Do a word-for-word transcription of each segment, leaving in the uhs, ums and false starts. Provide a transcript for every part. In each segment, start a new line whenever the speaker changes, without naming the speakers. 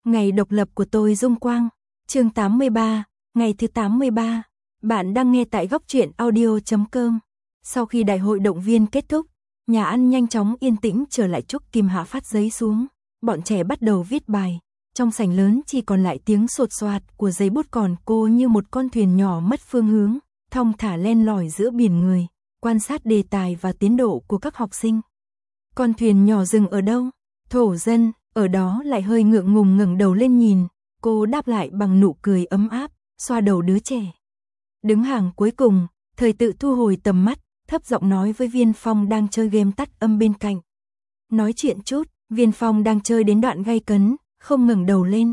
Ngày độc lập của tôi Dung Quang, chương tám mươi ba, ngày thứ tám mươi ba. Bạn đang nghe tại góc truyện audio chấm com. Sau khi đại hội động viên kết thúc, nhà ăn nhanh chóng yên tĩnh trở lại. Trúc Kim Hạ phát giấy xuống, bọn trẻ bắt đầu viết bài. Trong sảnh lớn chỉ còn lại tiếng sột soạt của giấy bút, còn cô như một con thuyền nhỏ mất phương hướng, thong thả len lỏi giữa biển người, quan sát đề tài và tiến độ của các học sinh. Con thuyền nhỏ dừng ở đâu? Thổ dân, ở đó lại hơi ngượng ngùng ngẩng đầu lên nhìn, cô đáp lại bằng nụ cười ấm áp, xoa đầu đứa trẻ. Đứng hàng cuối cùng, Thời Tự thu hồi tầm mắt, thấp giọng nói với Viên Phong đang chơi game tắt âm bên cạnh. Nói chuyện chút, Viên Phong đang chơi đến đoạn gay cấn, không ngẩng đầu lên.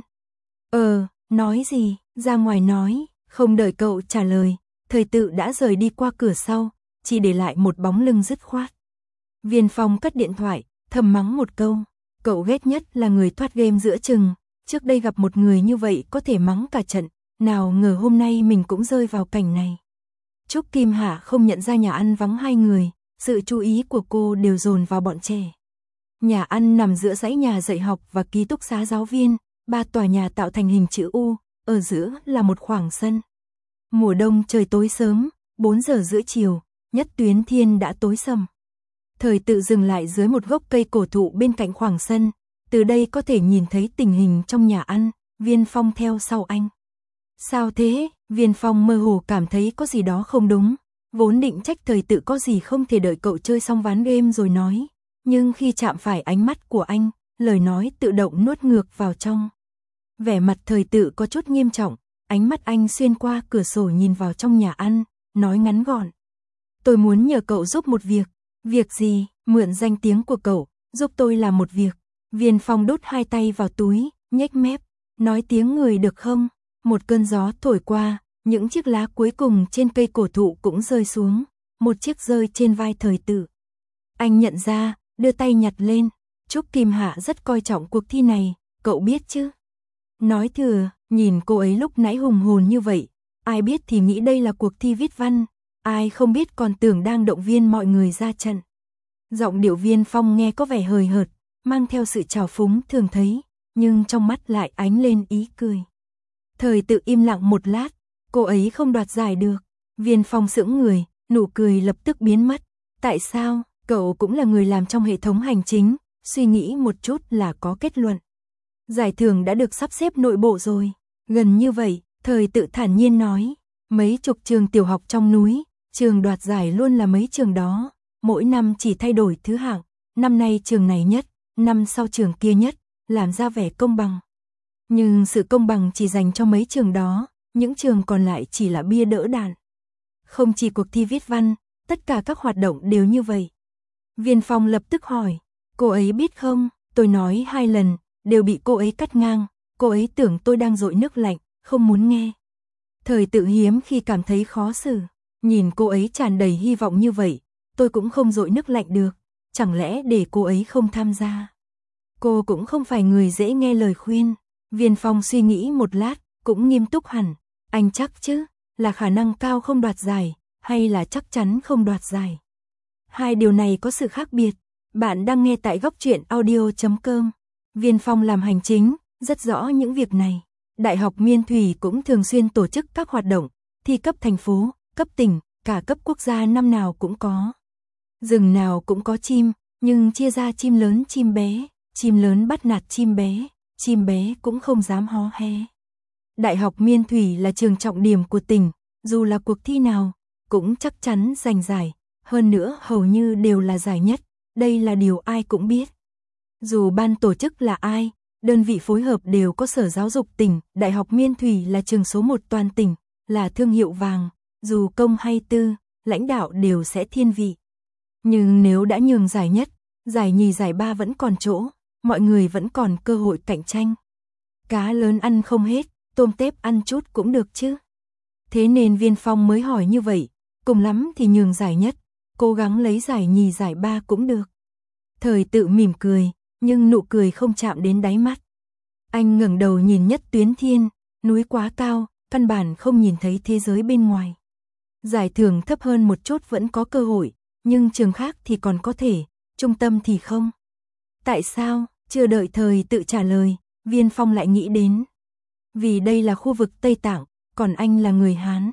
Ờ, nói gì, ra ngoài nói, không đợi cậu trả lời, Thời Tự đã rời đi qua cửa sau, chỉ để lại một bóng lưng dứt khoát. Viên Phong cất điện thoại, thầm mắng một câu, cậu ghét nhất là người thoát game giữa chừng, trước đây gặp một người như vậy có thể mắng cả trận, nào ngờ hôm nay mình cũng rơi vào cảnh này. Trúc Kim Hạ không nhận ra nhà ăn vắng hai người, sự chú ý của cô đều dồn vào bọn trẻ. Nhà ăn nằm giữa dãy nhà dạy học và ký túc xá giáo viên, ba tòa nhà tạo thành hình chữ U, ở giữa là một khoảng sân. Mùa đông trời tối sớm, bốn giờ rưỡi chiều, Nhất Tuyến Thiên đã tối sầm. Thời Tự dừng lại dưới một gốc cây cổ thụ bên cạnh khoảng sân, từ đây có thể nhìn thấy tình hình trong nhà ăn. Viên Phong theo sau anh. Sao thế? Viên Phong mơ hồ cảm thấy có gì đó không đúng, vốn định trách Thời Tự có gì không thể đợi cậu chơi xong ván game rồi nói, nhưng khi chạm phải ánh mắt của anh, lời nói tự động nuốt ngược vào trong. Vẻ mặt Thời Tự có chút nghiêm trọng, ánh mắt anh xuyên qua cửa sổ nhìn vào trong nhà ăn, nói ngắn gọn. Tôi muốn nhờ cậu giúp một việc. Việc gì? Mượn danh tiếng của cậu, giúp tôi làm một việc. Viên Phong đút hai tay vào túi, nhếch mép, nói tiếng người được không? Một cơn gió thổi qua, những chiếc lá cuối cùng trên cây cổ thụ cũng rơi xuống, một chiếc rơi trên vai Thời Tự. Anh nhận ra, đưa tay nhặt lên. Trúc Kim Hạ rất coi trọng cuộc thi này, cậu biết chứ? Nói thừa, nhìn cô ấy lúc nãy hùng hồn như vậy, ai biết thì nghĩ đây là cuộc thi viết văn, ai không biết còn tưởng đang động viên mọi người ra trận. Giọng điệu Viên Phong nghe có vẻ hời hợt, mang theo sự trào phúng thường thấy, nhưng trong mắt lại ánh lên ý cười. Thời Tự im lặng một lát, cô ấy không đoạt giải được. Viên Phong sững người, nụ cười lập tức biến mất. Tại sao? Cậu cũng là người làm trong hệ thống hành chính, suy nghĩ một chút là có kết luận. Giải thưởng đã được sắp xếp nội bộ rồi. Gần như vậy, Thời Tự thản nhiên nói, mấy chục trường tiểu học trong núi, trường đoạt giải luôn là mấy trường đó, mỗi năm chỉ thay đổi thứ hạng, năm nay trường này nhất, năm sau trường kia nhất, làm ra vẻ công bằng. Nhưng sự công bằng chỉ dành cho mấy trường đó, những trường còn lại chỉ là bia đỡ đạn. Không chỉ cuộc thi viết văn, tất cả các hoạt động đều như vậy. Viên Phong lập tức hỏi, cô ấy biết không? Tôi nói hai lần, đều bị cô ấy cắt ngang, cô ấy tưởng tôi đang dội nước lạnh, không muốn nghe. Thời Tự hiếm khi cảm thấy khó xử, nhìn cô ấy tràn đầy hy vọng như vậy, tôi cũng không dội nước lạnh được, chẳng lẽ để cô ấy không tham gia? Cô cũng không phải người dễ nghe lời khuyên. Viên Phong suy nghĩ một lát, cũng nghiêm túc hẳn, anh chắc chứ, là khả năng cao không đoạt giải, hay là chắc chắn không đoạt giải? Hai điều này có sự khác biệt. Bạn đang nghe tại góc truyện audio chấm com. Viên Phong làm hành chính, rất rõ những việc này. Đại học Miên Thủy cũng thường xuyên tổ chức các hoạt động, thi cấp thành phố, cấp tỉnh, cả cấp quốc gia năm nào cũng có. Rừng nào cũng có chim, nhưng chia ra chim lớn chim bé, chim lớn bắt nạt chim bé, chim bé cũng không dám hó hé. Đại học Miên Thủy là trường trọng điểm của tỉnh, dù là cuộc thi nào, cũng chắc chắn giành giải, hơn nữa hầu như đều là giải nhất, đây là điều ai cũng biết. Dù ban tổ chức là ai, đơn vị phối hợp đều có Sở Giáo dục tỉnh, Đại học Miên Thủy là trường số một toàn tỉnh, là thương hiệu vàng, dù công hay tư, lãnh đạo đều sẽ thiên vị. Nhưng nếu đã nhường giải nhất, giải nhì giải ba vẫn còn chỗ, mọi người vẫn còn cơ hội cạnh tranh. Cá lớn ăn không hết, tôm tép ăn chút cũng được chứ. Thế nên Viên Phong mới hỏi như vậy, cùng lắm thì nhường giải nhất, cố gắng lấy giải nhì giải ba cũng được. Thời Tự mỉm cười, nhưng nụ cười không chạm đến đáy mắt. Anh ngẩng đầu nhìn Nhất Tuyến Thiên, núi quá cao, căn bản không nhìn thấy thế giới bên ngoài. Giải thưởng thấp hơn một chút vẫn có cơ hội, nhưng trường khác thì còn có thể, trung tâm thì không. Tại sao? Chưa đợi Thời Tự trả lời, Viên Phong lại nghĩ đến. Vì đây là khu vực Tây Tạng, còn anh là người Hán.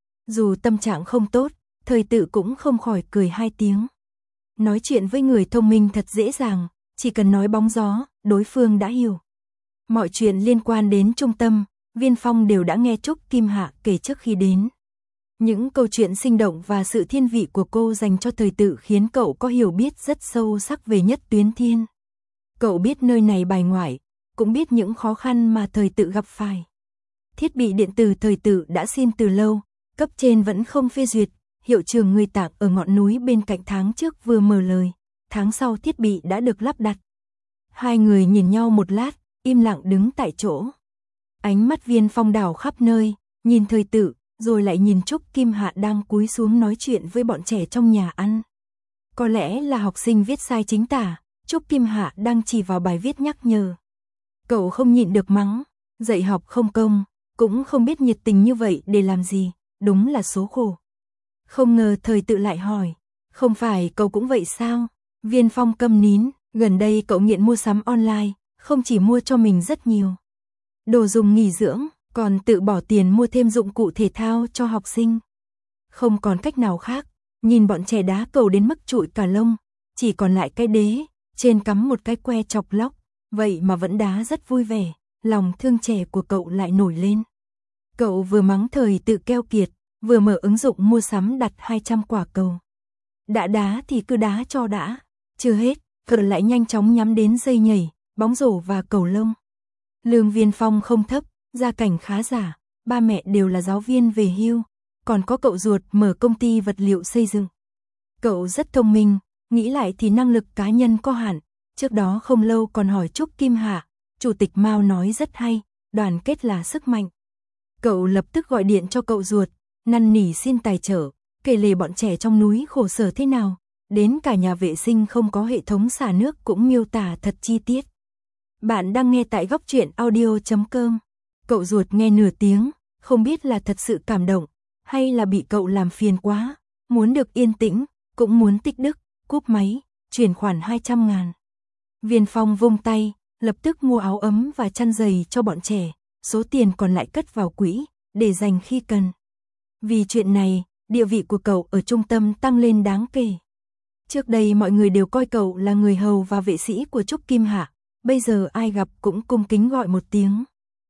Dù tâm trạng không tốt, Thời Tự cũng không khỏi cười hai tiếng. Nói chuyện với người thông minh thật dễ dàng, chỉ cần nói bóng gió, đối phương đã hiểu. Mọi chuyện liên quan đến trung tâm, Viên Phong đều đã nghe Trúc Kim Hạ kể trước khi đến. Những câu chuyện sinh động và sự thiên vị của cô dành cho Thời Tự khiến cậu có hiểu biết rất sâu sắc về Nhất Tuyến Thiên. Cậu biết nơi này bài ngoại, cũng biết những khó khăn mà Thời Tự gặp phải. Thiết bị điện tử Thời Tự đã xin từ lâu, cấp trên vẫn không phê duyệt, hiệu trường người Tạng ở ngọn núi bên cạnh tháng trước vừa mở lời, tháng sau thiết bị đã được lắp đặt. Hai người nhìn nhau một lát, im lặng đứng tại chỗ. Ánh mắt Viên Phong đảo khắp nơi, nhìn Thời Tự, rồi lại nhìn Trúc Kim Hạ đang cúi xuống nói chuyện với bọn trẻ trong nhà ăn. Có lẽ là học sinh viết sai chính tả, Trúc Kim Hạ đang chỉ vào bài viết nhắc nhở. Cậu không nhịn được mắng, dạy học không công, cũng không biết nhiệt tình như vậy để làm gì, đúng là số khổ. Không ngờ Thời Tự lại hỏi, không phải cậu cũng vậy sao? Viên Phong câm nín, gần đây cậu nghiện mua sắm online, không chỉ mua cho mình rất nhiều đồ dùng nghỉ dưỡng, còn tự bỏ tiền mua thêm dụng cụ thể thao cho học sinh. Không còn cách nào khác, nhìn bọn trẻ đá cầu đến mức trụi cả lông, chỉ còn lại cái đế, trên cắm một cái que chọc lóc, vậy mà vẫn đá rất vui vẻ, lòng thương trẻ của cậu lại nổi lên. Cậu vừa mắng Thời Tự keo kiệt, vừa mở ứng dụng mua sắm đặt hai trăm quả cầu. Đã đá thì cứ đá cho đã, chưa hết, cậu lại nhanh chóng nhắm đến dây nhảy, bóng rổ và cầu lông. Lương Viên Phong không thấp, gia cảnh khá giả, ba mẹ đều là giáo viên về hưu, còn có cậu ruột mở công ty vật liệu xây dựng. Cậu rất thông minh, nghĩ lại thì năng lực cá nhân có hạn, trước đó không lâu còn hỏi Trúc Kim Hạ, Chủ tịch Mao nói rất hay, đoàn kết là sức mạnh. Cậu lập tức gọi điện cho cậu ruột, năn nỉ xin tài trợ, kể lể bọn trẻ trong núi khổ sở thế nào, đến cả nhà vệ sinh không có hệ thống xả nước cũng miêu tả thật chi tiết. Bạn đang nghe tại góc truyện audio chấm com. Cậu ruột nghe nửa tiếng, không biết là thật sự cảm động, hay là bị cậu làm phiền quá, muốn được yên tĩnh, cũng muốn tích đức, cúp máy, chuyển khoản hai trăm ngàn. Viên Phong vung tay, lập tức mua áo ấm và chăn giày cho bọn trẻ, số tiền còn lại cất vào quỹ, để dành khi cần. Vì chuyện này, địa vị của cậu ở trung tâm tăng lên đáng kể. Trước đây mọi người đều coi cậu là người hầu và vệ sĩ của Trúc Kim Hạ, bây giờ ai gặp cũng cung kính gọi một tiếng.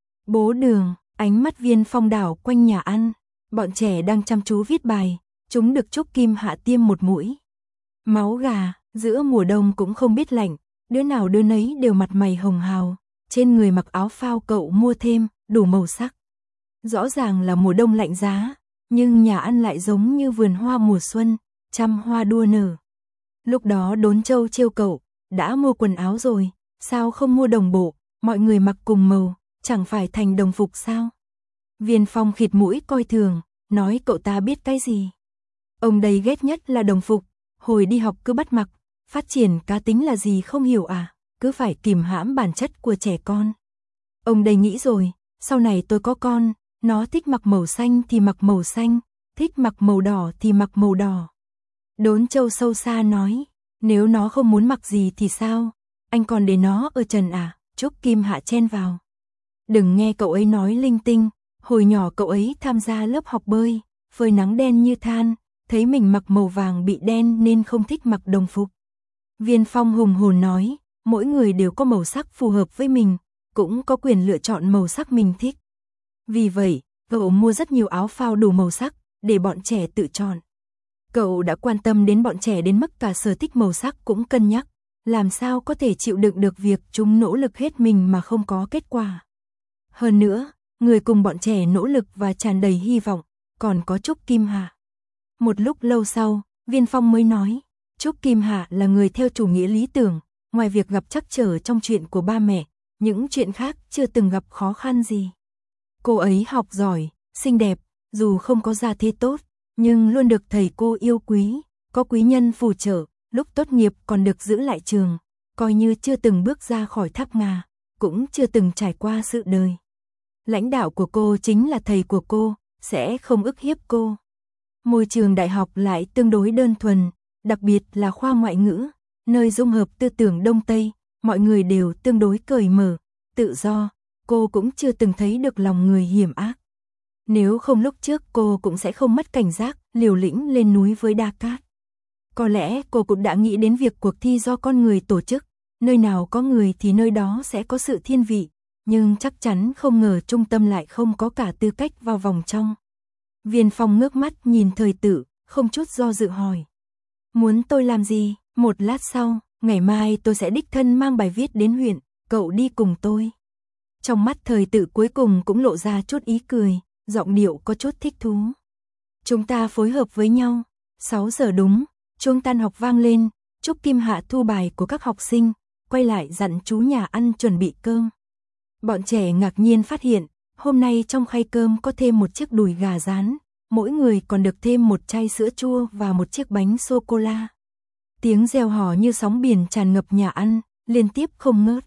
Bố Đường, ánh mắt Viên Phong đảo quanh nhà ăn, bọn trẻ đang chăm chú viết bài, chúng được Trúc Kim Hạ tiêm một mũi. Máu gà, giữa mùa đông cũng không biết lạnh, đứa nào đứa nấy đều mặt mày hồng hào, trên người mặc áo phao cậu mua thêm, đủ màu sắc. Rõ ràng là mùa đông lạnh giá, nhưng nhà ăn lại giống như vườn hoa mùa xuân, trăm hoa đua nở. Lúc đó Đốn Châu trêu cậu, đã mua quần áo rồi, sao không mua đồng bộ, mọi người mặc cùng màu, chẳng phải thành đồng phục sao? Viên Phong khịt mũi coi thường, nói cậu ta biết cái gì. Ông đây ghét nhất là đồng phục, hồi đi học cứ bắt mặc, phát triển cá tính là gì không hiểu à, cứ phải kìm hãm bản chất của trẻ con. Ông đây nghĩ rồi, sau này tôi có con, nó thích mặc màu xanh thì mặc màu xanh, thích mặc màu đỏ thì mặc màu đỏ. Đốn Châu sâu xa nói, nếu nó không muốn mặc gì thì sao, anh còn để nó ở trần à? Trúc Kim Hạ chen vào. Đừng nghe cậu ấy nói linh tinh, hồi nhỏ cậu ấy tham gia lớp học bơi, phơi nắng đen như than, thấy mình mặc màu vàng bị đen nên không thích mặc đồng phục. Viên Phong hùng hồn nói, mỗi người đều có màu sắc phù hợp với mình, cũng có quyền lựa chọn màu sắc mình thích. Vì vậy, cậu mua rất nhiều áo phao đủ màu sắc, để bọn trẻ tự chọn. Cậu đã quan tâm đến bọn trẻ đến mức cả sở thích màu sắc cũng cân nhắc, làm sao có thể chịu đựng được việc chúng nỗ lực hết mình mà không có kết quả. Hơn nữa, người cùng bọn trẻ nỗ lực và tràn đầy hy vọng, còn có Trúc Kim Hạ. Một lúc lâu sau, Viên Phong mới nói, Trúc Kim Hạ là người theo chủ nghĩa lý tưởng, ngoài việc gặp trắc trở trong chuyện của ba mẹ, những chuyện khác chưa từng gặp khó khăn gì. Cô ấy học giỏi, xinh đẹp, dù không có gia thế tốt, nhưng luôn được thầy cô yêu quý, có quý nhân phù trợ, lúc tốt nghiệp còn được giữ lại trường, coi như chưa từng bước ra khỏi tháp Ngà, cũng chưa từng trải qua sự đời. Lãnh đạo của cô chính là thầy của cô, sẽ không ức hiếp cô. Môi trường đại học lại tương đối đơn thuần, đặc biệt là khoa ngoại ngữ, nơi dung hợp tư tưởng Đông Tây, mọi người đều tương đối cởi mở, tự do, cô cũng chưa từng thấy được lòng người hiểm ác. Nếu không lúc trước cô cũng sẽ không mất cảnh giác, liều lĩnh lên núi với Đa Cát. Có lẽ cô cũng đã nghĩ đến việc cuộc thi do con người tổ chức, nơi nào có người thì nơi đó sẽ có sự thiên vị, nhưng chắc chắn không ngờ trung tâm lại không có cả tư cách vào vòng trong. Viên Phong ngước mắt nhìn Thời Tự, không chút do dự hỏi. Muốn tôi làm gì? Một lát sau, ngày mai tôi sẽ đích thân mang bài viết đến huyện, cậu đi cùng tôi. Trong mắt Thời Tự cuối cùng cũng lộ ra chút ý cười, giọng điệu có chút thích thú. Chúng ta phối hợp với nhau. sáu giờ đúng, chuông tan học vang lên, Trúc Kim Hạ thu bài của các học sinh, quay lại dặn chú nhà ăn chuẩn bị cơm. Bọn trẻ ngạc nhiên phát hiện, hôm nay trong khay cơm có thêm một chiếc đùi gà rán, mỗi người còn được thêm một chai sữa chua và một chiếc bánh sô-cô-la. Tiếng reo hò như sóng biển tràn ngập nhà ăn, liên tiếp không ngớt.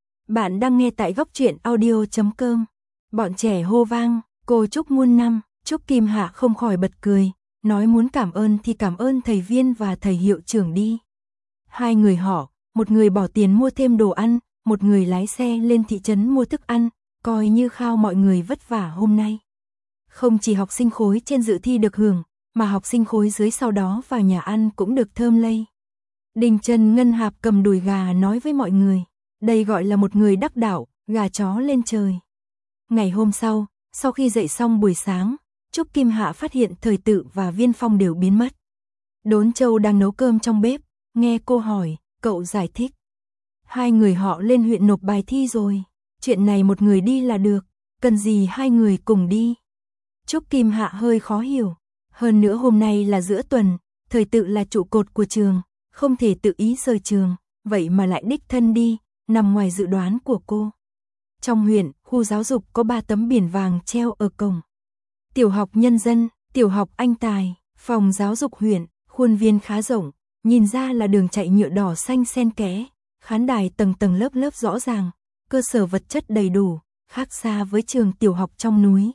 Bạn đang nghe tại góc truyện audio chấm com. Bọn trẻ hô vang, cô Trúc muôn năm, Trúc Kim Hạ không khỏi bật cười, nói muốn cảm ơn thì cảm ơn thầy Viên và thầy hiệu trưởng đi. Hai người họ, một người bỏ tiền mua thêm đồ ăn, một người lái xe lên thị trấn mua thức ăn, coi như khao mọi người vất vả hôm nay. Không chỉ học sinh khối trên dự thi được hưởng, mà học sinh khối dưới sau đó vào nhà ăn cũng được thơm lây. Đình Trần Ngân Hạp cầm đùi gà nói với mọi người, đây gọi là một người đắc đạo, gà chó lên trời. Ngày hôm sau, sau khi dậy xong buổi sáng, Trúc Kim Hạ phát hiện Thời Tự và Viên Phong đều biến mất. Đốn Châu đang nấu cơm trong bếp, nghe cô hỏi, cậu giải thích. Hai người họ lên huyện nộp bài thi rồi, chuyện này một người đi là được, cần gì hai người cùng đi. Trúc Kim Hạ hơi khó hiểu, hơn nữa hôm nay là giữa tuần, Thời Tự là trụ cột của trường, không thể tự ý rời trường, vậy mà lại đích thân đi, nằm ngoài dự đoán của cô. Trong huyện, khu giáo dục có ba tấm biển vàng treo ở cổng. Tiểu học Nhân Dân, tiểu học Anh Tài, phòng giáo dục huyện, khuôn viên khá rộng, nhìn ra là đường chạy nhựa đỏ xanh xen kẽ, khán đài tầng tầng lớp lớp rõ ràng, cơ sở vật chất đầy đủ, khác xa với trường tiểu học trong núi.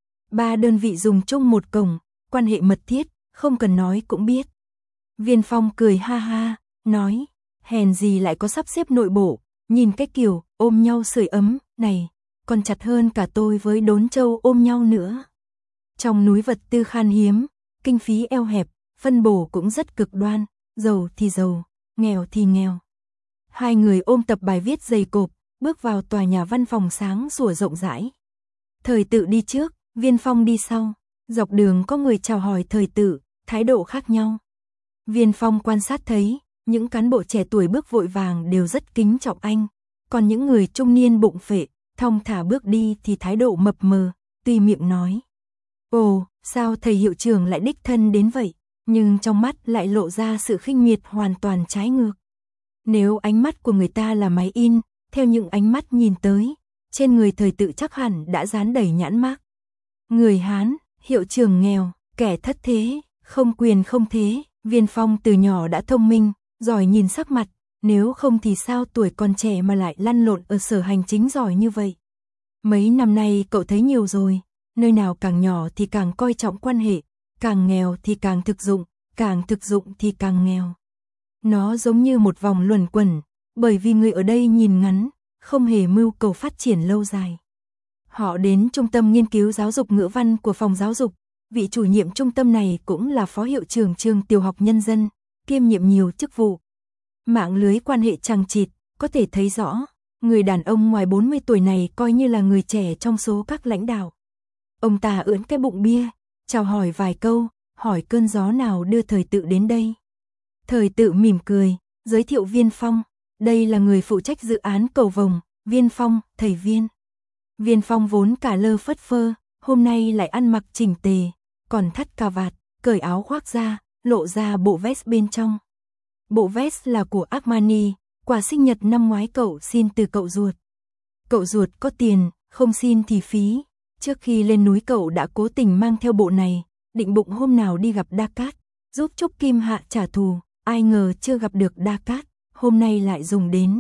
Ba đơn vị dùng chung một cổng, quan hệ mật thiết, không cần nói cũng biết. Viên Phong cười ha ha, nói, hèn gì lại có sắp xếp nội bộ, nhìn cái kiểu ôm nhau sưởi ấm này, còn chặt hơn cả tôi với Đốn Châu ôm nhau nữa. Trong núi vật tư khan hiếm, kinh phí eo hẹp, phân bổ cũng rất cực đoan, giàu thì giàu, nghèo thì nghèo. Hai người ôm tập bài viết dày cộp, bước vào tòa nhà văn phòng sáng sủa rộng rãi. Thời Tự đi trước, Viên Phong đi sau, dọc đường có người chào hỏi Thời Tự, thái độ khác nhau. Viên Phong quan sát thấy, những cán bộ trẻ tuổi bước vội vàng đều rất kính trọng anh, còn những người trung niên bụng phệ, thong thả bước đi thì thái độ mập mờ, tuy miệng nói. Ồ, sao thầy hiệu trưởng lại đích thân đến vậy, nhưng trong mắt lại lộ ra sự khinh miệt hoàn toàn trái ngược. Nếu ánh mắt của người ta là máy in, theo những ánh mắt nhìn tới, trên người Thời Tự chắc hẳn đã dán đầy nhãn mác. Người Hán, hiệu trưởng nghèo, kẻ thất thế, không quyền không thế. Viên Phong từ nhỏ đã thông minh, giỏi nhìn sắc mặt, nếu không thì sao tuổi còn trẻ mà lại lăn lộn ở sở hành chính giỏi như vậy. Mấy năm nay cậu thấy nhiều rồi, nơi nào càng nhỏ thì càng coi trọng quan hệ, càng nghèo thì càng thực dụng, càng thực dụng thì càng nghèo. Nó giống như một vòng luẩn quẩn, bởi vì người ở đây nhìn ngắn, không hề mưu cầu phát triển lâu dài. Họ đến trung tâm nghiên cứu giáo dục ngữ văn của phòng giáo dục, vị chủ nhiệm trung tâm này cũng là phó hiệu trưởng trường tiểu học Nhân Dân, kiêm nhiệm nhiều chức vụ. Mạng lưới quan hệ chằng chịt, có thể thấy rõ, người đàn ông ngoài bốn mươi tuổi này coi như là người trẻ trong số các lãnh đạo. Ông ta ưỡn cái bụng bia, chào hỏi vài câu, hỏi cơn gió nào đưa Thời Tự đến đây. Thời Tự mỉm cười, giới thiệu Viên Phong, đây là người phụ trách dự án cầu vồng, Viên Phong, thầy Viên. Viên Phong vốn cả lơ phất phơ, hôm nay lại ăn mặc chỉnh tề, còn thắt cà vạt, cởi áo khoác ra, lộ ra bộ vest bên trong. Bộ vest là của Armani, quà sinh nhật năm ngoái cậu xin từ cậu ruột. Cậu ruột có tiền, không xin thì phí. Trước khi lên núi cậu đã cố tình mang theo bộ này, định bụng hôm nào đi gặp Đa Cát, giúp Trúc Kim Hạ trả thù, ai ngờ chưa gặp được Đa Cát, hôm nay lại dùng đến.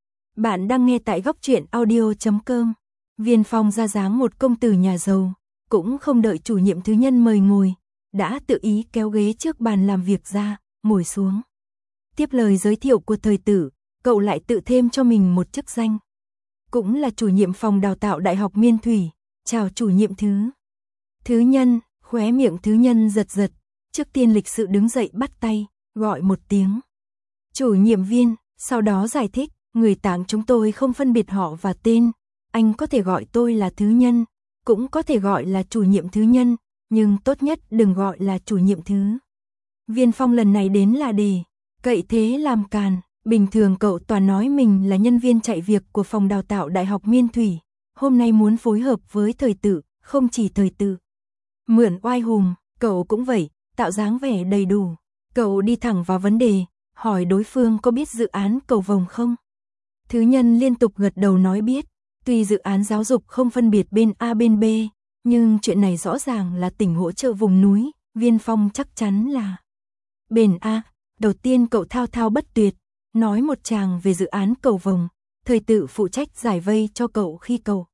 Bạn đang nghe tại góc truyện audio chấm com. Viên Phong ra dáng một công tử nhà giàu, cũng không đợi chủ nhiệm thứ nhân mời ngồi, đã tự ý kéo ghế trước bàn làm việc ra, ngồi xuống. Tiếp lời giới thiệu của Thời Tự, cậu lại tự thêm cho mình một chức danh. cũng là chủ nhiệm phòng đào tạo Đại học Miên Thủy. Chào chủ nhiệm Thứ. Thứ Nhân, khóe miệng Thứ Nhân giật giật, trước tiên lịch sự đứng dậy bắt tay, gọi một tiếng. Chủ nhiệm Viên, sau đó giải thích, người Tạng chúng tôi không phân biệt họ và tên, anh có thể gọi tôi là Thứ Nhân, cũng có thể gọi là chủ nhiệm Thứ Nhân, nhưng tốt nhất đừng gọi là chủ nhiệm Thứ. Viên Phong lần này đến là để cậy thế làm càn, bình thường cậu toàn nói mình là nhân viên chạy việc của phòng đào tạo Đại học Miên Thủy, hôm nay muốn phối hợp với Thời Tự, không chỉ Thời Tự. Mượn oai hùng, cậu cũng vậy, tạo dáng vẻ đầy đủ. Cậu đi thẳng vào vấn đề, hỏi đối phương có biết dự án cầu vồng không? Thứ Nhân liên tục gật đầu nói biết, tuy dự án giáo dục không phân biệt bên A bên B, nhưng chuyện này rõ ràng là tỉnh hỗ trợ vùng núi, Viên Phong chắc chắn là bên A. Đầu tiên cậu thao thao bất tuyệt, nói một tràng về dự án cầu vồng, Thời Tự phụ trách giải vây cho cậu khi cậu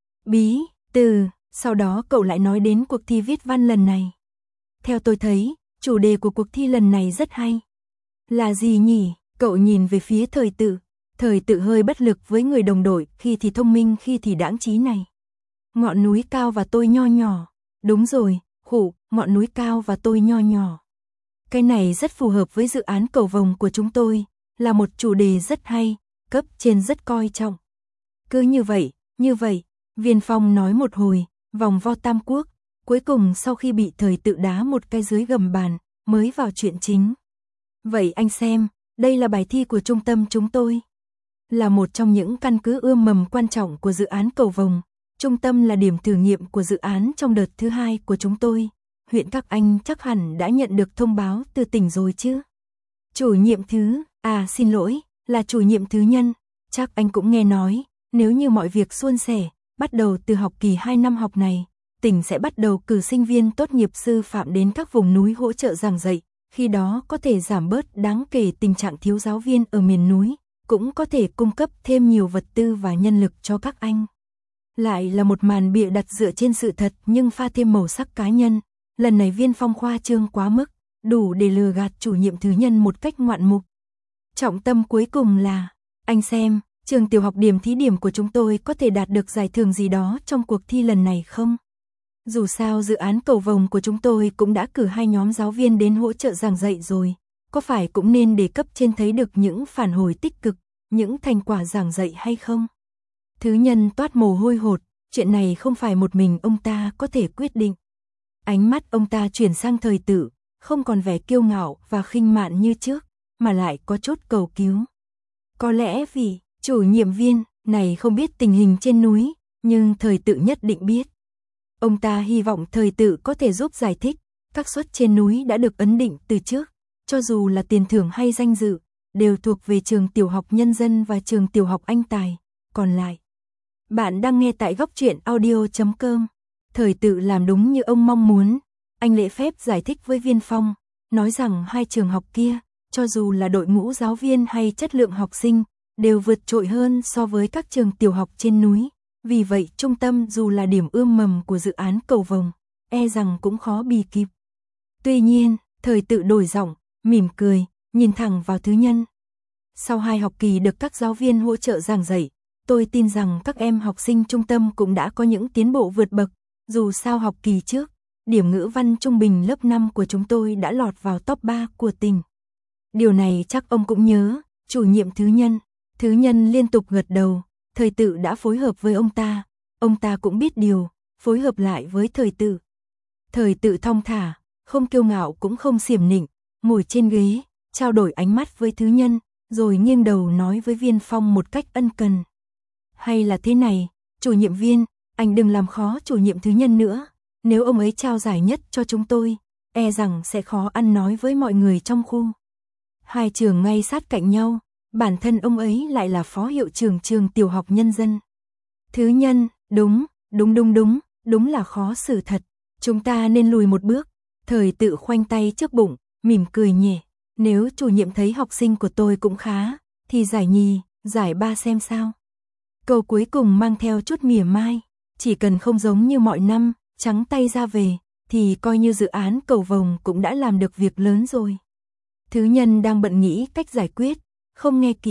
bí từ, sau đó cậu lại nói đến cuộc thi viết văn lần này. Theo tôi thấy, chủ đề của cuộc thi lần này rất hay. Là gì nhỉ? Cậu nhìn về phía Thời Tự. Thời Tự hơi bất lực với người đồng đội, khi thì thông minh khi thì đãng trí này. Ngọn núi cao và tôi nho nhỏ. Đúng rồi, khủ, ngọn núi cao và tôi nho nhỏ. Cái này rất phù hợp với dự án cầu vồng của chúng tôi, là một chủ đề rất hay, cấp trên rất coi trọng. Cứ như vậy, như vậy, Viên Phong nói một hồi, vòng vo tam quốc, cuối cùng sau khi bị Thời Tự đá một cái dưới gầm bàn, mới vào chuyện chính. Vậy anh xem, đây là bài thi của trung tâm chúng tôi. Là một trong những căn cứ ươm mầm quan trọng của dự án cầu vồng, trung tâm là điểm thử nghiệm của dự án trong đợt thứ hai của chúng tôi. Huyện các anh chắc hẳn đã nhận được thông báo từ tỉnh rồi chứ? Chủ nhiệm Thứ, à xin lỗi, là chủ nhiệm Thứ Nhân, chắc anh cũng nghe nói, nếu như mọi việc suôn sẻ, bắt đầu từ học kỳ hai năm học này, tỉnh sẽ bắt đầu cử sinh viên tốt nghiệp sư phạm đến các vùng núi hỗ trợ giảng dạy, khi đó có thể giảm bớt đáng kể tình trạng thiếu giáo viên ở miền núi, cũng có thể cung cấp thêm nhiều vật tư và nhân lực cho các anh. Lại là một màn bịa đặt dựa trên sự thật nhưng pha thêm màu sắc cá nhân, lần này Viên Phong khoa trương quá mức, đủ để lừa gạt chủ nhiệm Thứ Nhân một cách ngoạn mục. Trọng tâm cuối cùng là, anh xem, trường tiểu học điểm thí điểm của chúng tôi có thể đạt được giải thưởng gì đó trong cuộc thi lần này không? Dù sao dự án cầu vồng của chúng tôi cũng đã cử hai nhóm giáo viên đến hỗ trợ giảng dạy rồi, có phải cũng nên để cấp trên thấy được những phản hồi tích cực, những thành quả giảng dạy hay không? Thứ Nhân toát mồ hôi hột, chuyện này không phải một mình ông ta có thể quyết định. Ánh mắt ông ta chuyển sang Thời Tự, không còn vẻ kiêu ngạo và khinh mạn như trước, mà lại có chút cầu cứu. Có lẽ vì chủ nhiệm Viên này không biết tình hình trên núi, nhưng Thời Tự nhất định biết. Ông ta hy vọng Thời Tự có thể giúp giải thích, các suất trên núi đã được ấn định từ trước, cho dù là tiền thưởng hay danh dự, đều thuộc về trường tiểu học Nhân Dân và trường tiểu học Anh Tài, còn lại. Bạn đang nghe tại góc truyện audio chấm com. Thời Tự làm đúng như ông mong muốn, anh lễ phép giải thích với Viên Phong, nói rằng hai trường học kia, cho dù là đội ngũ giáo viên hay chất lượng học sinh, đều vượt trội hơn so với các trường tiểu học trên núi. Vì vậy trung tâm dù là điểm ươm mầm của dự án cầu vồng, e rằng cũng khó bì kịp. Tuy nhiên, Thời Tự đổi giọng, mỉm cười, nhìn thẳng vào Thứ Nhân. Sau hai học kỳ được các giáo viên hỗ trợ giảng dạy, tôi tin rằng các em học sinh trung tâm cũng đã có những tiến bộ vượt bậc. Dù sao học kỳ trước, điểm ngữ văn trung bình lớp năm của chúng tôi đã lọt vào top ba của tỉnh. Điều này chắc ông cũng nhớ, chủ nhiệm Thứ Nhân. Thứ Nhân liên tục gật đầu, Thời Tự đã phối hợp với ông ta, ông ta cũng biết điều, phối hợp lại với Thời Tự. Thời Tự thong thả, không kiêu ngạo cũng không xiểm nịnh, ngồi trên ghế, trao đổi ánh mắt với Thứ Nhân, rồi nghiêng đầu nói với Viên Phong một cách ân cần. Hay là thế này, chủ nhiệm Viên, anh đừng làm khó chủ nhiệm Thứ Nhân nữa, nếu ông ấy trao giải nhất cho chúng tôi, e rằng sẽ khó ăn nói với mọi người trong khu. Hai trường ngay sát cạnh nhau, bản thân ông ấy lại là phó hiệu trưởng trường tiểu học Nhân Dân. Thứ Nhân, đúng, đúng đúng đúng, đúng là khó xử thật, chúng ta nên lùi một bước. Thời Tự khoanh tay trước bụng, mỉm cười nhẹ, nếu chủ nhiệm thấy học sinh của tôi cũng khá, thì giải nhì, giải ba xem sao. Câu cuối cùng mang theo chút mỉa mai, chỉ cần không giống như mọi năm, trắng tay ra về, thì coi như dự án cầu vồng cũng đã làm được việc lớn rồi. Thứ Nhân đang bận nghĩ cách giải quyết, không nghe kỹ,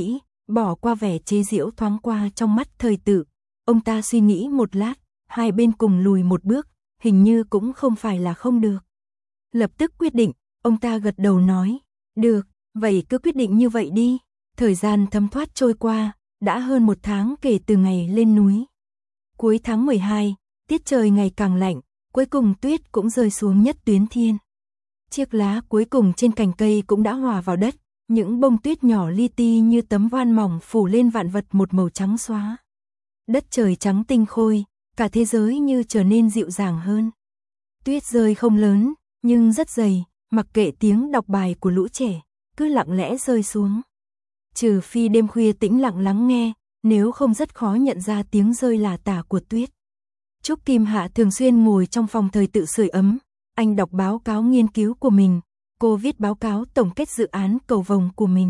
Bỏ qua vẻ chế giễu thoáng qua trong mắt Thời Tự, ông ta suy nghĩ một lát, hai bên cùng lùi một bước, hình như cũng không phải là không được. Lập tức quyết định, ông ta gật đầu nói, được, vậy cứ quyết định như vậy đi. Thời gian thấm thoát trôi qua, đã hơn một tháng kể từ ngày lên núi. Cuối tháng mười hai, tiết trời ngày càng lạnh, cuối cùng tuyết cũng rơi xuống nhất tuyến thiên. Chiếc lá cuối cùng trên cành cây cũng đã hòa vào đất, những bông tuyết nhỏ li ti như tấm voan mỏng phủ lên vạn vật một màu trắng xóa. Đất trời trắng tinh khôi, cả thế giới như trở nên dịu dàng hơn. Tuyết rơi không lớn, nhưng rất dày, mặc kệ tiếng đọc bài của lũ trẻ, cứ lặng lẽ rơi xuống. Trừ phi đêm khuya tĩnh lặng lắng nghe, nếu không rất khó nhận ra tiếng rơi lả tả của tuyết. Trúc Kim Hạ thường xuyên ngồi trong phòng Thời Tự sưởi ấm, anh đọc báo cáo nghiên cứu của mình, cô viết báo cáo tổng kết dự án cầu vồng của mình.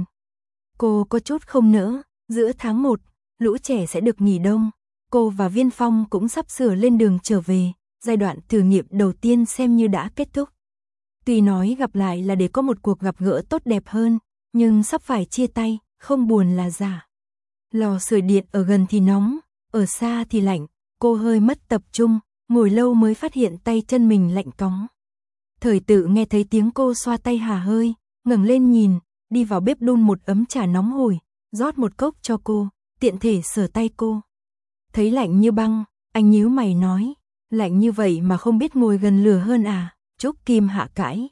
Cô có chút không nỡ, giữa tháng một, lũ trẻ sẽ được nghỉ đông, cô và Viên Phong cũng sắp sửa lên đường trở về, giai đoạn thử nghiệm đầu tiên xem như đã kết thúc. Tuy nói gặp lại là để có một cuộc gặp gỡ tốt đẹp hơn, nhưng sắp phải chia tay, không buồn là giả. Lò sưởi điện ở gần thì nóng, ở xa thì lạnh, cô hơi mất tập trung, ngồi lâu mới phát hiện tay chân mình lạnh cóng. Thời Tự nghe thấy tiếng cô xoa tay hà hơi, ngẩng lên nhìn, đi vào bếp đun một ấm trà nóng hổi, rót một cốc cho cô, tiện thể sờ tay cô. Thấy lạnh như băng, anh nhíu mày nói, lạnh như vậy mà không biết ngồi gần lửa hơn à? Trúc Kim Hạ cãi.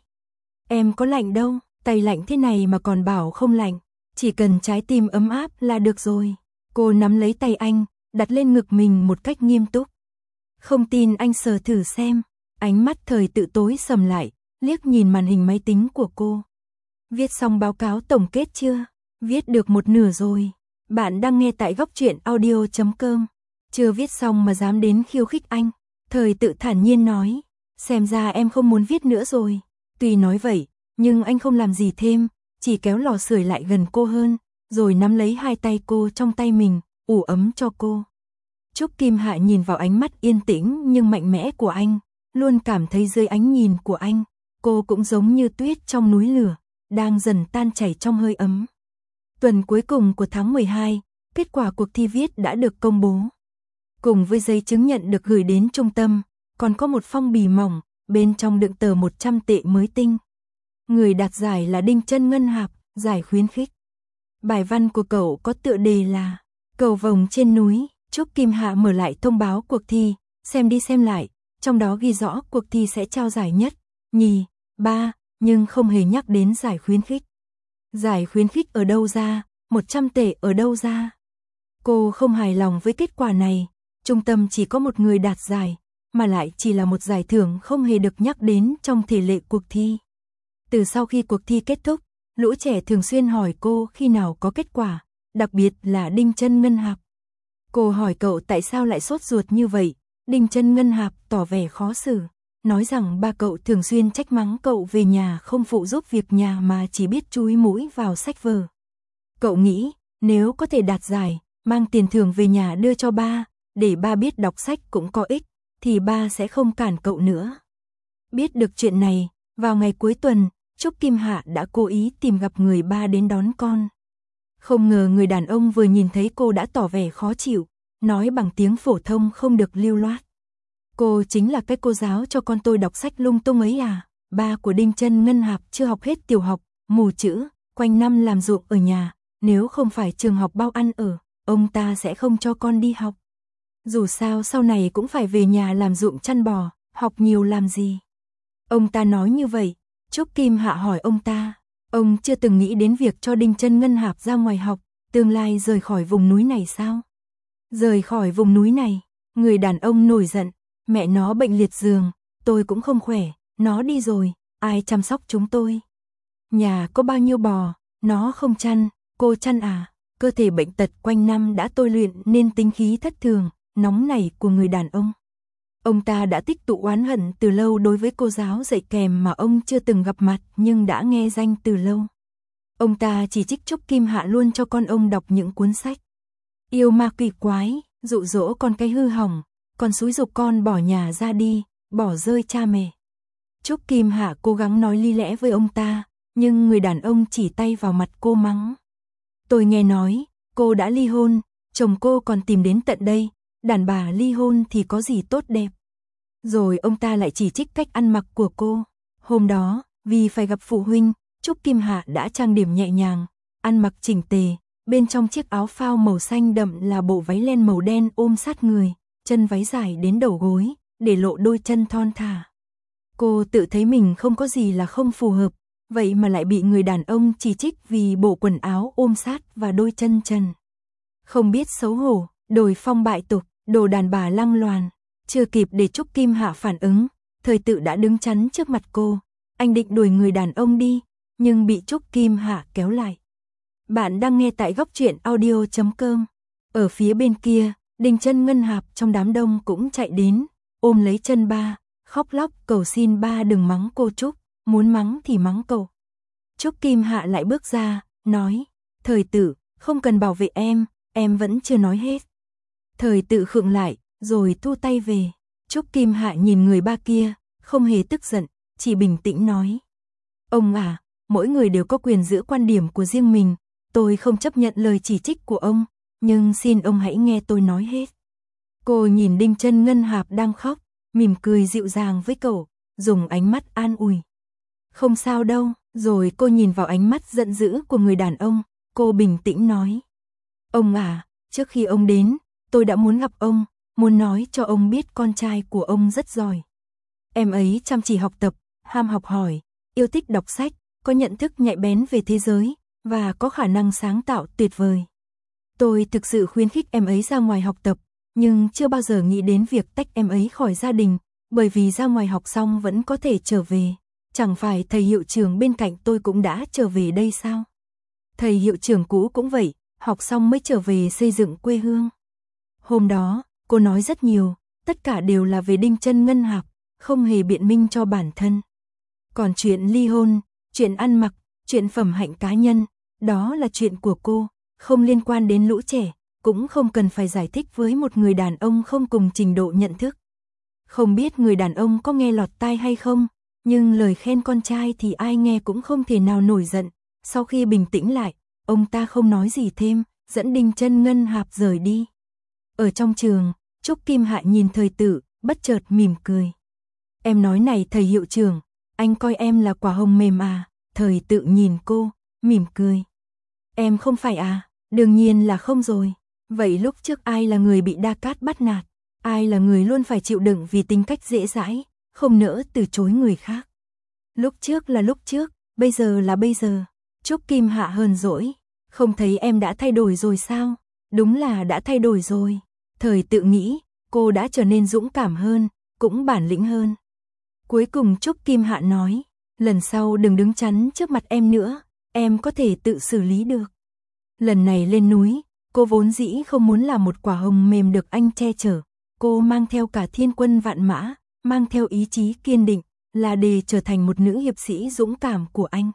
Em có lạnh đâu, tay lạnh thế này mà còn bảo không lạnh, chỉ cần trái tim ấm áp là được rồi. Cô nắm lấy tay anh, đặt lên ngực mình một cách nghiêm túc. Không tin anh sờ thử xem. Ánh mắt Thời Tự tối sầm lại, liếc nhìn màn hình máy tính của cô. Viết xong báo cáo tổng kết chưa? Viết được một nửa rồi. Bạn đang nghe tại góc truyện audio chấm com. Chưa viết xong mà dám đến khiêu khích anh. Thời Tự thản nhiên nói. Xem ra em không muốn viết nữa rồi. Tuy nói vậy, nhưng anh không làm gì thêm, chỉ kéo lò sưởi lại gần cô hơn, rồi nắm lấy hai tay cô trong tay mình, ủ ấm cho cô. Trúc Kim Hạ nhìn vào ánh mắt yên tĩnh nhưng mạnh mẽ của anh, luôn cảm thấy dưới ánh nhìn của anh, cô cũng giống như tuyết trong núi lửa, đang dần tan chảy trong hơi ấm. Tuần cuối cùng của tháng mười hai, kết quả cuộc thi viết đã được công bố. Cùng với giấy chứng nhận được gửi đến trung tâm, còn có một phong bì mỏng, bên trong đựng tờ một trăm tệ mới tinh. Người đạt giải là Đinh Chân Ngân Hạp, giải khuyến khích. Bài văn của cậu có tựa đề là Cầu vồng trên núi. Trúc Kim Hạ mở lại thông báo cuộc thi, xem đi xem lại, trong đó ghi rõ cuộc thi sẽ trao giải nhất, nhì, ba, nhưng không hề nhắc đến giải khuyến khích. Giải khuyến khích ở đâu ra, một trăm tệ ở đâu ra? Cô không hài lòng với kết quả này, trung tâm chỉ có một người đạt giải, mà lại chỉ là một giải thưởng không hề được nhắc đến trong thể lệ cuộc thi. Từ sau khi cuộc thi kết thúc, lũ trẻ thường xuyên hỏi cô khi nào có kết quả, đặc biệt là Đinh Chân Ngân Hạp. Cô hỏi cậu tại sao lại sốt ruột như vậy, Đinh Chân Ngân Hạp tỏ vẻ khó xử, nói rằng ba cậu thường xuyên trách mắng cậu về nhà không phụ giúp việc nhà mà chỉ biết chúi mũi vào sách vở. Cậu nghĩ, nếu có thể đạt giải, mang tiền thưởng về nhà đưa cho ba, để ba biết đọc sách cũng có ích, thì ba sẽ không cản cậu nữa. Biết được chuyện này, vào ngày cuối tuần, Trúc Kim Hạ đã cố ý tìm gặp người ba đến đón con. Không ngờ người đàn ông vừa nhìn thấy cô đã tỏ vẻ khó chịu, nói bằng tiếng phổ thông không được lưu loát. Cô chính là cái cô giáo cho con tôi đọc sách lung tung ấy à? Ba của Đinh Chân Ngân Hạp chưa học hết tiểu học, mù chữ, quanh năm làm ruộng ở nhà, nếu không phải trường học bao ăn ở, ông ta sẽ không cho con đi học. Dù sao sau này cũng phải về nhà làm ruộng chăn bò, học nhiều làm gì? Ông ta nói như vậy, Trúc Kim Hạ hỏi ông ta, ông chưa từng nghĩ đến việc cho Đinh Chân Ngân Hạp ra ngoài học, tương lai rời khỏi vùng núi này sao? Rời khỏi vùng núi này, người đàn ông nổi giận, mẹ nó bệnh liệt giường, tôi cũng không khỏe, nó đi rồi, ai chăm sóc chúng tôi? Nhà có bao nhiêu bò, nó không chăn, cô chăn à? Cơ thể bệnh tật quanh năm đã tôi luyện nên tính khí thất thường, nóng nảy của người đàn ông. Ông ta đã tích tụ oán hận từ lâu đối với cô giáo dạy kèm mà ông chưa từng gặp mặt nhưng đã nghe danh từ lâu. Ông ta chỉ trích Trúc Kim Hạ luôn cho con ông đọc những cuốn sách yêu ma quỷ quái, dụ dỗ con cái hư hỏng, còn xúi giục con bỏ nhà ra đi, bỏ rơi cha mẹ. Trúc Kim Hạ cố gắng nói lý lẽ với ông ta, nhưng người đàn ông chỉ tay vào mặt cô mắng. Tôi nghe nói, cô đã ly hôn, chồng cô còn tìm đến tận đây, đàn bà ly hôn thì có gì tốt đẹp. Rồi ông ta lại chỉ trích cách ăn mặc của cô. Hôm đó, vì phải gặp phụ huynh, Trúc Kim Hạ đã trang điểm nhẹ nhàng, ăn mặc chỉnh tề, bên trong chiếc áo phao màu xanh đậm là bộ váy len màu đen ôm sát người, chân váy dài đến đầu gối, để lộ đôi chân thon thả. Cô tự thấy mình không có gì là không phù hợp, vậy mà lại bị người đàn ông chỉ trích vì bộ quần áo ôm sát và đôi chân trần. Không biết xấu hổ, đồi phong bại tục, đồ đàn bà lăng loàn. Chưa kịp để Trúc Kim Hạ phản ứng, Thời Tự đã đứng chắn trước mặt cô. Anh định đuổi người đàn ông đi, nhưng bị Trúc Kim Hạ kéo lại. Bạn đang nghe tại góc truyện audio chấm com. Ở phía bên kia, Đình Chân Ngân Hạp trong đám đông cũng chạy đến, ôm lấy chân ba, khóc lóc cầu xin ba đừng mắng cô Trúc, muốn mắng thì mắng cậu. Trúc Kim Hạ lại bước ra, nói, Thời Tự, không cần bảo vệ em, em vẫn chưa nói hết. Thời Tự khựng lại, rồi thu tay về. Trúc Kim Hạ nhìn người ba kia, không hề tức giận, chỉ bình tĩnh nói. Ông à, mỗi người đều có quyền giữ quan điểm của riêng mình, tôi không chấp nhận lời chỉ trích của ông, nhưng xin ông hãy nghe tôi nói hết. Cô nhìn Đình Chân Ngân Hạp đang khóc, mỉm cười dịu dàng với cậu, dùng ánh mắt an ủi. Không sao đâu, rồi cô nhìn vào ánh mắt giận dữ của người đàn ông, cô bình tĩnh nói. Ông à, trước khi ông đến, tôi đã muốn gặp ông, muốn nói cho ông biết con trai của ông rất giỏi. Em ấy chăm chỉ học tập, ham học hỏi, yêu thích đọc sách, có nhận thức nhạy bén về thế giới, và có khả năng sáng tạo tuyệt vời. Tôi thực sự khuyến khích em ấy ra ngoài học tập, nhưng chưa bao giờ nghĩ đến việc tách em ấy khỏi gia đình, bởi vì ra ngoài học xong vẫn có thể trở về. Chẳng phải thầy hiệu trưởng bên cạnh tôi cũng đã trở về đây sao? Thầy hiệu trưởng cũ cũng vậy, học xong mới trở về xây dựng quê hương. Hôm đó, cô nói rất nhiều, tất cả đều là về Đình Chân Ngân Hạp, không hề biện minh cho bản thân. Còn chuyện ly hôn, chuyện ăn mặc, chuyện phẩm hạnh cá nhân, đó là chuyện của cô, không liên quan đến lũ trẻ, cũng không cần phải giải thích với một người đàn ông không cùng trình độ nhận thức. Không biết người đàn ông có nghe lọt tai hay không, nhưng lời khen con trai thì ai nghe cũng không thể nào nổi giận. Sau khi bình tĩnh lại, ông ta không nói gì thêm, dẫn Đình Chân Ngân Hạp rời đi. Ở trong trường, Trúc Kim Hạ nhìn Thời Tự, bất chợt mỉm cười. Em nói này thầy hiệu trưởng, anh coi em là quả hồng mềm à? Thời Tự nhìn cô, mỉm cười. Em không phải à? Đương nhiên là không rồi. Vậy lúc trước ai là người bị Đa Cát bắt nạt? Ai là người luôn phải chịu đựng vì tính cách dễ dãi, không nỡ từ chối người khác? Lúc trước là lúc trước, bây giờ là bây giờ. Trúc Kim Hạ hờn dỗi, không thấy em đã thay đổi rồi sao? Đúng là đã thay đổi rồi. Thời Tự nghĩ, cô đã trở nên dũng cảm hơn, cũng bản lĩnh hơn. Cuối cùng Trúc Kim Hạ nói, lần sau đừng đứng chắn trước mặt em nữa, em có thể tự xử lý được. Lần này lên núi, cô vốn dĩ không muốn là một quả hồng mềm được anh che chở. Cô mang theo cả thiên quân vạn mã, mang theo ý chí kiên định, là để trở thành một nữ hiệp sĩ dũng cảm của anh.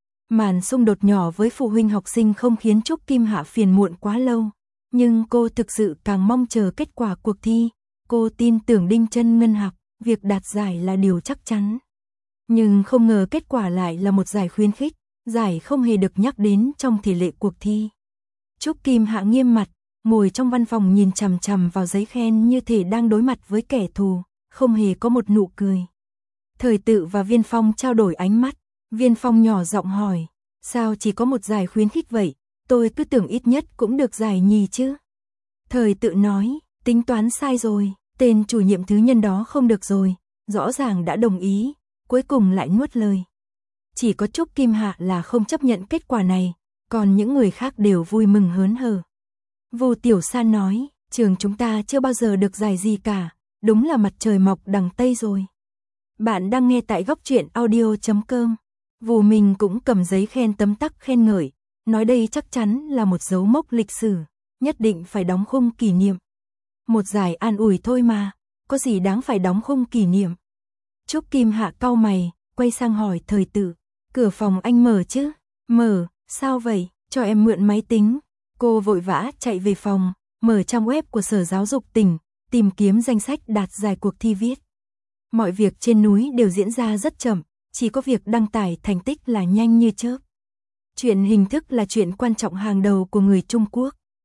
Màn xung đột nhỏ với phụ huynh học sinh không khiến Trúc Kim Hạ phiền muộn quá lâu, nhưng cô thực sự càng mong chờ kết quả cuộc thi. Cô tin tưởng Đình Chân Ngân Hạp, việc đạt giải là điều chắc chắn. Nhưng không ngờ kết quả lại là một giải khuyến khích, giải không hề được nhắc đến trong thể lệ cuộc thi. Trúc Kim Hạ nghiêm mặt, ngồi trong văn phòng nhìn chằm chằm vào giấy khen như thể đang đối mặt với kẻ thù, không hề có một nụ cười. Thời Tự và Viên Phong trao đổi ánh mắt, Viên Phong nhỏ giọng hỏi, sao chỉ có một giải khuyến khích vậy, tôi cứ tưởng ít nhất cũng được giải nhì chứ. Thời Tự nói, tính toán sai rồi, tên chủ nhiệm thứ nhân đó không được rồi, rõ ràng đã đồng ý, cuối cùng lại nuốt lời. Chỉ có Trúc Kim Hạ là không chấp nhận kết quả này, còn những người khác đều vui mừng hớn hở. Vu Tiểu San nói, trường chúng ta chưa bao giờ được giải gì cả, đúng là mặt trời mọc đằng Tây rồi. Bạn đang nghe tại góc truyện audio chấm com. Vu Minh cũng cầm giấy khen tấm tắc khen ngợi, nói đây chắc chắn là một dấu mốc lịch sử, nhất định phải đóng khung kỷ niệm. Một giải an ủi thôi mà, có gì đáng phải đóng khung kỷ niệm. Trúc Kim Hạ cau mày, quay sang hỏi Thời Tự, cửa phòng anh mở chứ? Mở, sao vậy, cho em mượn máy tính. Cô vội vã chạy về phòng, mở trang web của Sở Giáo dục tỉnh, tìm kiếm danh sách đạt giải cuộc thi viết. Mọi việc trên núi đều diễn ra rất chậm, chỉ có việc đăng tải thành tích là nhanh như chớp. Chuyện hình thức là chuyện quan trọng hàng đầu của người Trung Quốc,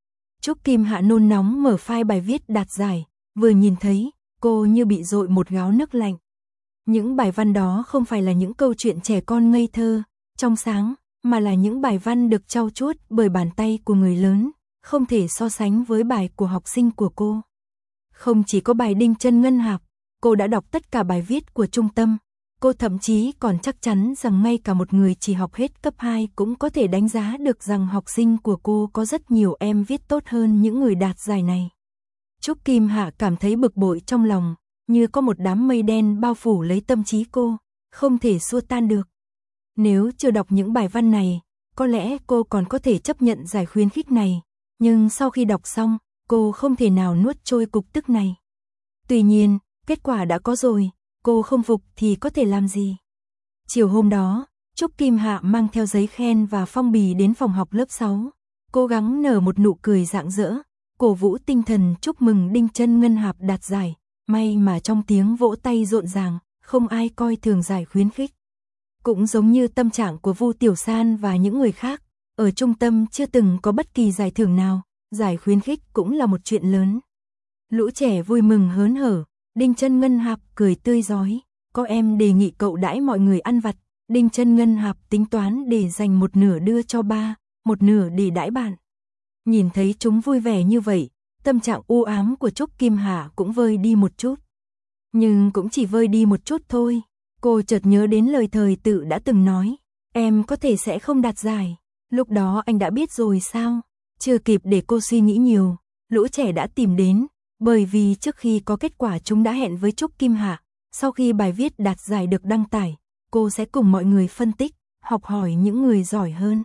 Trúc Kim Hạ nôn nóng mở file bài viết đạt giải, vừa nhìn thấy, cô như bị dội một gáo nước lạnh. Những bài văn đó không phải là những câu chuyện trẻ con ngây thơ, trong sáng, mà là những bài văn được trau chuốt bởi bàn tay của người lớn, không thể so sánh với bài của học sinh của cô. Không chỉ có bài Đinh Chân Ngân Hạp, cô đã đọc tất cả bài viết của trung tâm. Cô thậm chí còn chắc chắn rằng ngay cả một người chỉ học hết cấp hai cũng có thể đánh giá được rằng học sinh của cô có rất nhiều em viết tốt hơn những người đạt giải này. Trúc Kim Hạ cảm thấy bực bội trong lòng, như có một đám mây đen bao phủ lấy tâm trí cô, không thể xua tan được. Nếu chưa đọc những bài văn này, có lẽ cô còn có thể chấp nhận giải khuyến khích này, nhưng sau khi đọc xong, cô không thể nào nuốt trôi cục tức này. Tuy nhiên, kết quả đã có rồi, cô không phục thì có thể làm gì. Chiều hôm đó, Trúc Kim Hạ mang theo giấy khen và phong bì đến phòng học lớp sáu, cố gắng nở một nụ cười rạng rỡ, cổ vũ tinh thần chúc mừng Đinh Chân Ngân Hạp đạt giải. May mà trong tiếng vỗ tay rộn ràng, không ai coi thường giải khuyến khích. Cũng giống như tâm trạng của Vu Tiểu San và những người khác, ở trung tâm chưa từng có bất kỳ giải thưởng nào, giải khuyến khích cũng là một chuyện lớn. Lũ trẻ vui mừng hớn hở, Đinh Chân Ngân Hạp cười tươi rói, có em đề nghị cậu đãi mọi người ăn vặt, Đinh Chân Ngân Hạp tính toán để dành một nửa đưa cho ba, một nửa để đãi bạn. Nhìn thấy chúng vui vẻ như vậy, tâm trạng u ám của Trúc Kim Hạ cũng vơi đi một chút. Nhưng cũng chỉ vơi đi một chút thôi. Cô chợt nhớ đến lời thời tự đã từng nói, em có thể sẽ không đạt giải. Lúc đó anh đã biết rồi sao? Chưa kịp để cô suy nghĩ nhiều, lũ trẻ đã tìm đến, bởi vì trước khi có kết quả chúng đã hẹn với Trúc Kim Hạ. Sau khi bài viết đạt giải được đăng tải, cô sẽ cùng mọi người phân tích, học hỏi những người giỏi hơn.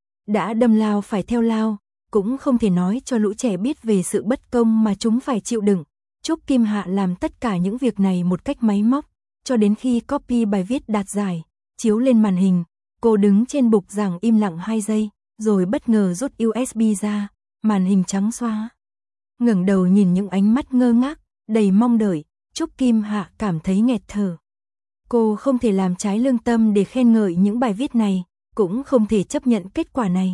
Đã đâm lao phải theo lao, cũng không thể nói cho lũ trẻ biết về sự bất công mà chúng phải chịu đựng. Trúc Kim Hạ làm tất cả những việc này một cách máy móc, cho đến khi copy bài viết đạt giải, chiếu lên màn hình, cô đứng trên bục giảng im lặng hai giây, rồi bất ngờ rút u ét bê ra, màn hình trắng xóa. Ngẩng đầu nhìn những ánh mắt ngơ ngác, đầy mong đợi, Trúc Kim Hạ cảm thấy nghẹt thở. Cô không thể làm trái lương tâm để khen ngợi những bài viết này, cũng không thể chấp nhận kết quả này.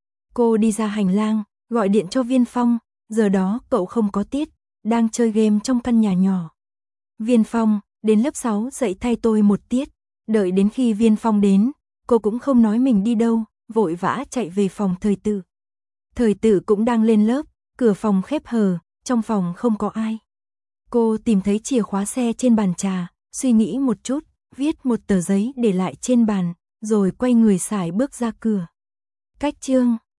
Cô đi ra hành lang, gọi điện cho Viên Phong, giờ đó cậu không có tiết, đang chơi game trong căn nhà nhỏ. Viên Phong, đến lớp sáu dạy thay tôi một tiết, đợi đến khi Viên Phong đến, cô cũng không nói mình đi đâu, vội vã chạy về phòng thời tự. Thời tự cũng đang lên lớp, cửa phòng khép hờ, trong phòng không có ai. Cô tìm thấy chìa khóa xe trên bàn trà, suy nghĩ một chút, viết một tờ giấy để lại trên bàn, rồi quay người sải bước ra cửa. Cách chương